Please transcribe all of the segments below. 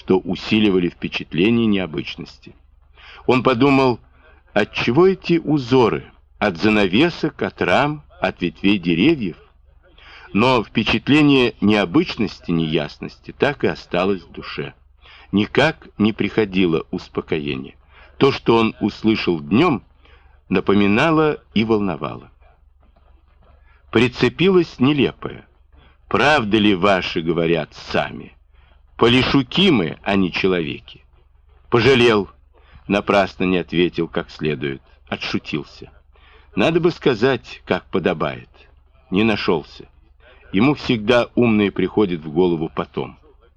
что усиливали впечатление необычности. Он подумал, отчего эти узоры? От занавесок, от рам, от ветвей деревьев? Но впечатление необычности, неясности так и осталось в душе. Никак не приходило успокоение. То, что он услышал днем, напоминало и волновало. Прицепилось нелепое. Правда ли ваши говорят сами? Полешуки мы, а не человеки. Пожалел, напрасно не ответил как следует, отшутился. Надо бы сказать, как подобает. Не нашелся. Ему всегда умные приходят в голову потом.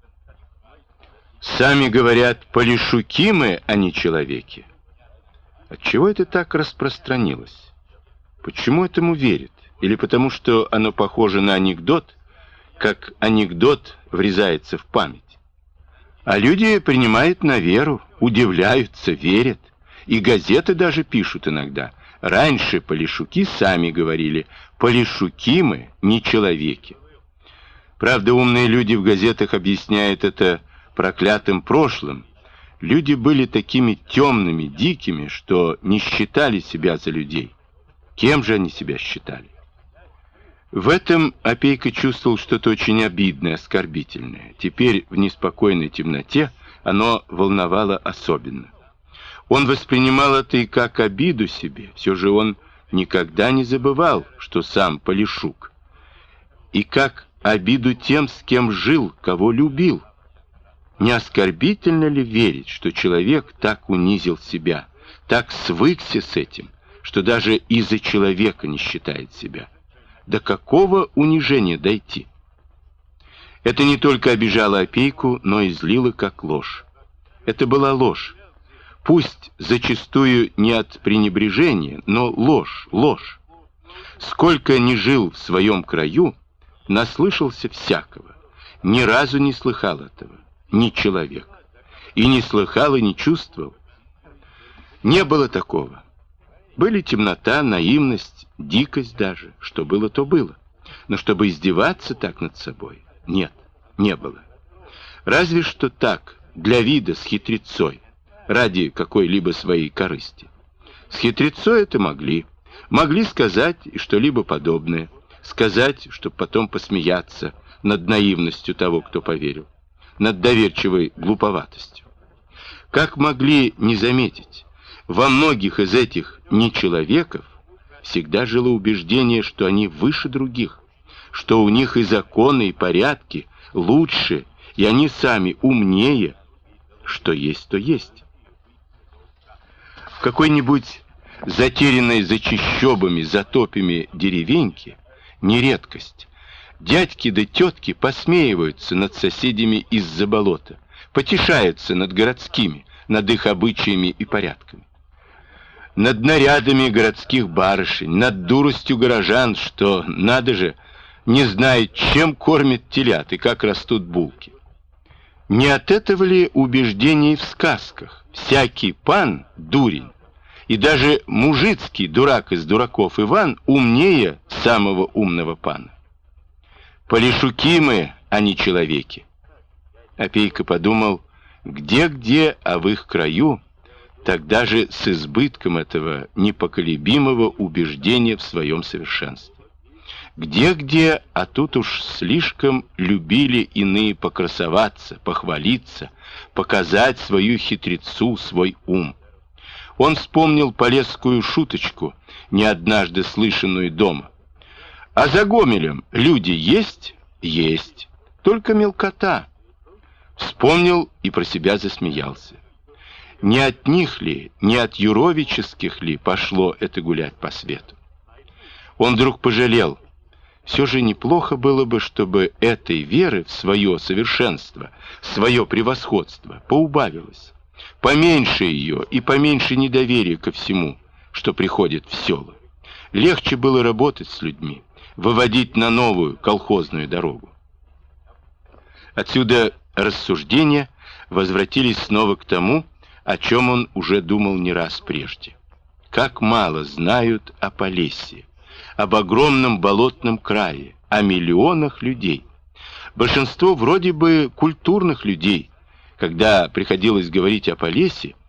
Сами говорят, полешуки мы, а не человеки. Отчего это так распространилось? Почему этому верят? Или потому, что оно похоже на анекдот, как анекдот врезается в память? А люди принимают на веру, удивляются, верят. И газеты даже пишут иногда. Раньше полешуки сами говорили, полешуки мы, не человеки. Правда, умные люди в газетах объясняют это проклятым прошлым. Люди были такими темными, дикими, что не считали себя за людей. Кем же они себя считали? В этом Опейка чувствовал что-то очень обидное, оскорбительное. Теперь в неспокойной темноте оно волновало особенно. Он воспринимал это и как обиду себе. Все же он никогда не забывал, что сам полешук. И как обиду тем, с кем жил, кого любил. Не оскорбительно ли верить, что человек так унизил себя, так свыкся с этим, что даже из-за человека не считает себя? До какого унижения дойти? Это не только обижало Опейку, но и злило как ложь. Это была ложь. Пусть зачастую не от пренебрежения, но ложь, ложь. Сколько ни жил в своем краю, наслышался всякого. Ни разу не слыхал этого, ни человек. И не слыхал, и не чувствовал. Не было такого. Были темнота, наивность, дикость даже. Что было, то было. Но чтобы издеваться так над собой, нет, не было. Разве что так, для вида, с хитрецой, ради какой-либо своей корысти. С хитрецой это могли. Могли сказать и что-либо подобное. Сказать, чтобы потом посмеяться над наивностью того, кто поверил. Над доверчивой глуповатостью. Как могли не заметить? Во многих из этих нечеловеков всегда жило убеждение, что они выше других, что у них и законы, и порядки лучше, и они сами умнее. Что есть, то есть. В какой-нибудь затерянной за чащобами, затопями деревеньке не редкость. Дядьки да тетки посмеиваются над соседями из-за болота, потешаются над городскими, над их обычаями и порядками. Над нарядами городских барышень, над дуростью горожан, что, надо же, не знает, чем кормят телят и как растут булки. Не от этого ли убеждений в сказках? Всякий пан — дурень, и даже мужицкий дурак из дураков Иван умнее самого умного пана. Полешуки мы, а не человеки. Опейка подумал, где-где, а в их краю, тогда же с избытком этого непоколебимого убеждения в своем совершенстве. Где-где, а тут уж слишком любили иные покрасоваться, похвалиться, показать свою хитрецу, свой ум. Он вспомнил полесскую шуточку, не однажды слышанную дома. А за Гомелем люди есть? Есть. Только мелкота. Вспомнил и про себя засмеялся. Не от них ли, не от юровических ли пошло это гулять по свету? Он вдруг пожалел. Все же неплохо было бы, чтобы этой веры в свое совершенство, свое превосходство поубавилось. Поменьше ее и поменьше недоверия ко всему, что приходит в села. Легче было работать с людьми, выводить на новую колхозную дорогу. Отсюда рассуждения возвратились снова к тому, о чем он уже думал не раз прежде. Как мало знают о Полесье, об огромном болотном крае, о миллионах людей. Большинство вроде бы культурных людей, Когда приходилось говорить о Полесе,